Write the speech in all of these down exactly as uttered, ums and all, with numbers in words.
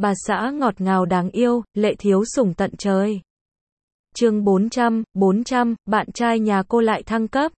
bà xã ngọt ngào đáng yêu, lệ thiếu sủng tận trời. Chương bốn trăm, bốn trăm, bạn trai nhà cô lại thăng cấp.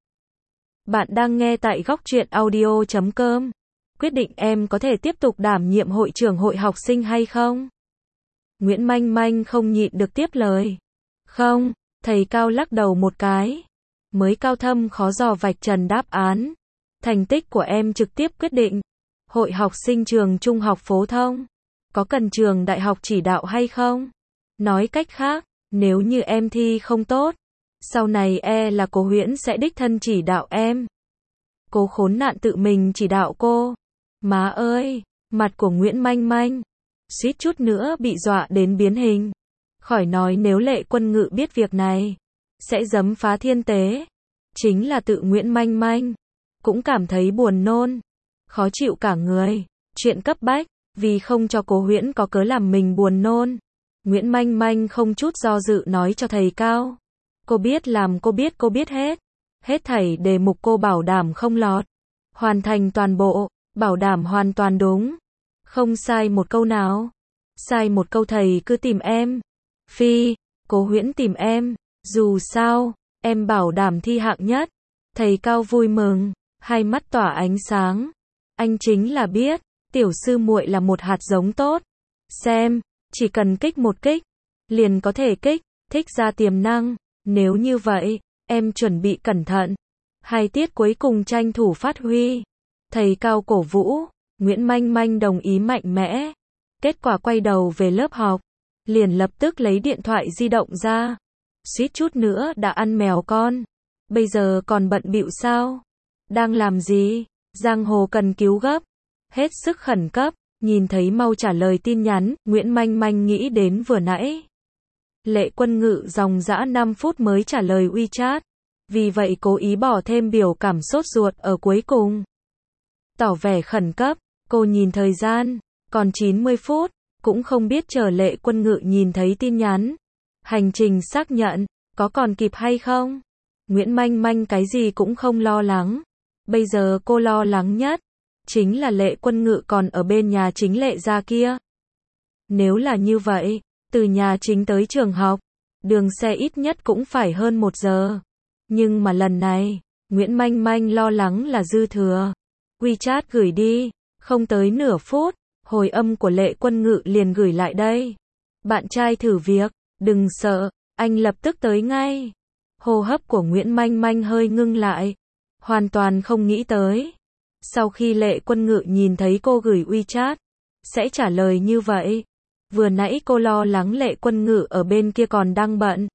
Bạn đang nghe tại góc truyện audio chấm com. Quyết định em có thể tiếp tục đảm nhiệm hội trưởng hội học sinh hay không? Nguyễn Manh Manh không nhịn được tiếp lời. Không, thầy Cao lắc đầu một cái. Mới cao thâm khó dò vạch trần đáp án. Thành tích của em trực tiếp quyết định. Hội học sinh trường trung học phổ thông. Có cần trường đại học chỉ đạo hay không? Nói cách khác, nếu như em thi không tốt, sau này e là cô Huyễn sẽ đích thân chỉ đạo em. Cô khốn nạn tự mình chỉ đạo cô. Má ơi, mặt của Nguyễn Manh Manh suýt chút nữa bị dọa đến biến hình. Khỏi nói nếu Lệ Quân Ngự biết việc này, sẽ giấm phá thiên tế. Chính là tự Nguyễn Manh Manh cũng cảm thấy buồn nôn, khó chịu cả người. Chuyện cấp bách, vì không cho cô Huyễn có cớ làm mình buồn nôn, Nguyễn Manh Manh không chút do dự nói cho thầy Cao. Cô biết làm, cô biết cô biết hết. Hết thảy đề mục cô bảo đảm không lọt. Hoàn thành toàn bộ, bảo đảm hoàn toàn đúng. Không sai một câu nào. Sai một câu thầy cứ tìm em. Phi, cô Huyễn tìm em. Dù sao, em bảo đảm thi hạng nhất. Thầy Cao vui mừng, hai mắt tỏa ánh sáng. Anh chính là biết, tiểu sư muội là một hạt giống tốt. Xem, chỉ cần kích một kích, liền có thể kích, thích ra tiềm năng. Nếu như vậy, em chuẩn bị cẩn thận. Hai tiết cuối cùng tranh thủ phát huy. Thầy Cao cổ vũ, Nguyễn Manh Manh đồng ý mạnh mẽ. Kết quả quay đầu về lớp học, liền lập tức lấy điện thoại di động ra. Suýt chút nữa đã ăn mèo con. Bây giờ còn bận bịu sao? Đang làm gì? Giang hồ cần cứu gấp. Hết sức khẩn cấp, nhìn thấy mau trả lời tin nhắn, Nguyễn Manh Manh nghĩ đến vừa nãy. Lệ Quân Ngự dòng dã năm phút mới trả lời WeChat. Vì vậy cố ý bỏ thêm biểu cảm sốt ruột ở cuối cùng. Tỏ vẻ khẩn cấp, cô nhìn thời gian, còn chín mươi phút, cũng không biết chờ Lệ Quân Ngự nhìn thấy tin nhắn. Hành trình xác nhận, có còn kịp hay không? Nguyễn Manh Manh cái gì cũng không lo lắng. Bây giờ cô lo lắng nhất, chính là Lệ Quân Ngự còn ở bên nhà chính Lệ gia kia. Nếu là như vậy, từ nhà chính tới trường học, đường xe ít nhất cũng phải hơn một giờ. Nhưng mà lần này, Nguyễn Manh Manh lo lắng là dư thừa. WeChat gửi đi, không tới nửa phút, hồi âm của Lệ Quân Ngự liền gửi lại đây. Bạn trai thử việc, đừng sợ, anh lập tức tới ngay. Hô hấp của Nguyễn Manh Manh hơi ngưng lại, hoàn toàn không nghĩ tới. Sau khi Lệ Quân Ngự nhìn thấy cô gửi WeChat, sẽ trả lời như vậy. Vừa nãy cô lo lắng Lệ Quân Ngự ở bên kia còn đang bận.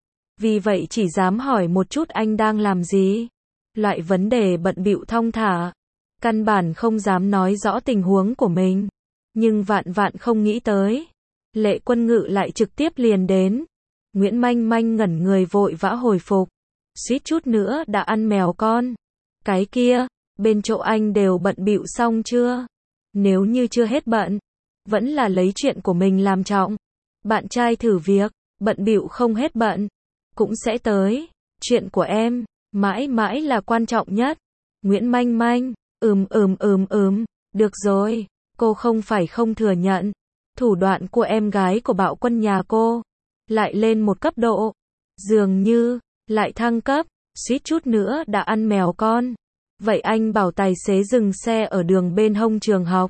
Vì vậy chỉ dám hỏi một chút anh đang làm gì. Loại vấn đề bận bịu thong thả. Căn bản không dám nói rõ tình huống của mình. Nhưng vạn vạn không nghĩ tới. Lệ Quân Ngự lại trực tiếp liền đến. Nguyễn Manh Manh ngẩn người vội vã hồi phục. Suýt chút nữa đã ăn mèo con. Cái kia, bên chỗ anh đều bận bịu xong chưa? Nếu như chưa hết bận, vẫn là lấy chuyện của mình làm trọng. Bạn trai thử việc, bận bịu không hết bận, cũng sẽ tới. Chuyện của em, mãi mãi là quan trọng nhất. Nguyễn Manh Manh, ừm ừm ừm ừm, được rồi, cô không phải không thừa nhận. Thủ đoạn của em gái của bạo quân nhà cô, lại lên một cấp độ. Dường như, lại thăng cấp, suýt chút nữa đã ăn mèo con. Vậy anh bảo tài xế dừng xe ở đường bên hông trường học.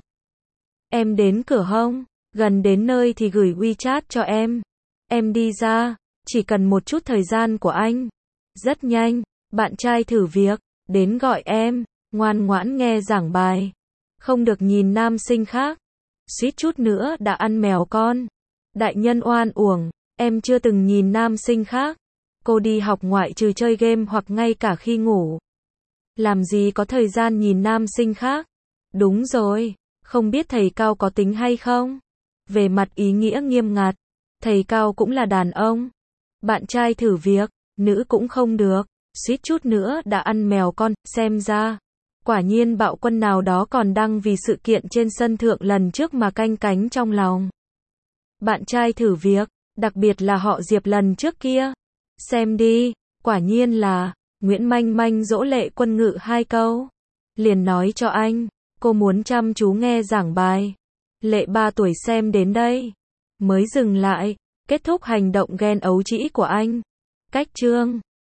Em đến cửa hông, gần đến nơi thì gửi WeChat cho em. Em đi ra, chỉ cần một chút thời gian của anh. Rất nhanh, bạn trai thử việc, đến gọi em, ngoan ngoãn nghe giảng bài. Không được nhìn nam sinh khác. Suýt chút nữa đã ăn mèo con. Đại nhân oan uổng, em chưa từng nhìn nam sinh khác. Cô đi học ngoại trừ chơi game hoặc ngay cả khi ngủ. Làm gì có thời gian nhìn nam sinh khác. Đúng rồi, không biết thầy Cao có tính hay không? Về mặt ý nghĩa nghiêm ngặt, thầy Cao cũng là đàn ông. Bạn trai thử việc, nữ cũng không được. Suýt chút nữa đã ăn mèo con, xem ra. Quả nhiên bạo quân nào đó còn đang vì sự kiện trên sân thượng lần trước mà canh cánh trong lòng. Bạn trai thử việc, đặc biệt là họ Diệp lần trước kia. Xem đi, quả nhiên là, Nguyễn Manh Manh dỗ Lệ Quân Ngự hai câu. Liền nói cho anh, cô muốn chăm chú nghe giảng bài. Lệ ba tuổi xem đến đây. Mới dừng lại. Kết thúc hành động ghen ấu trĩ của anh. Cách chương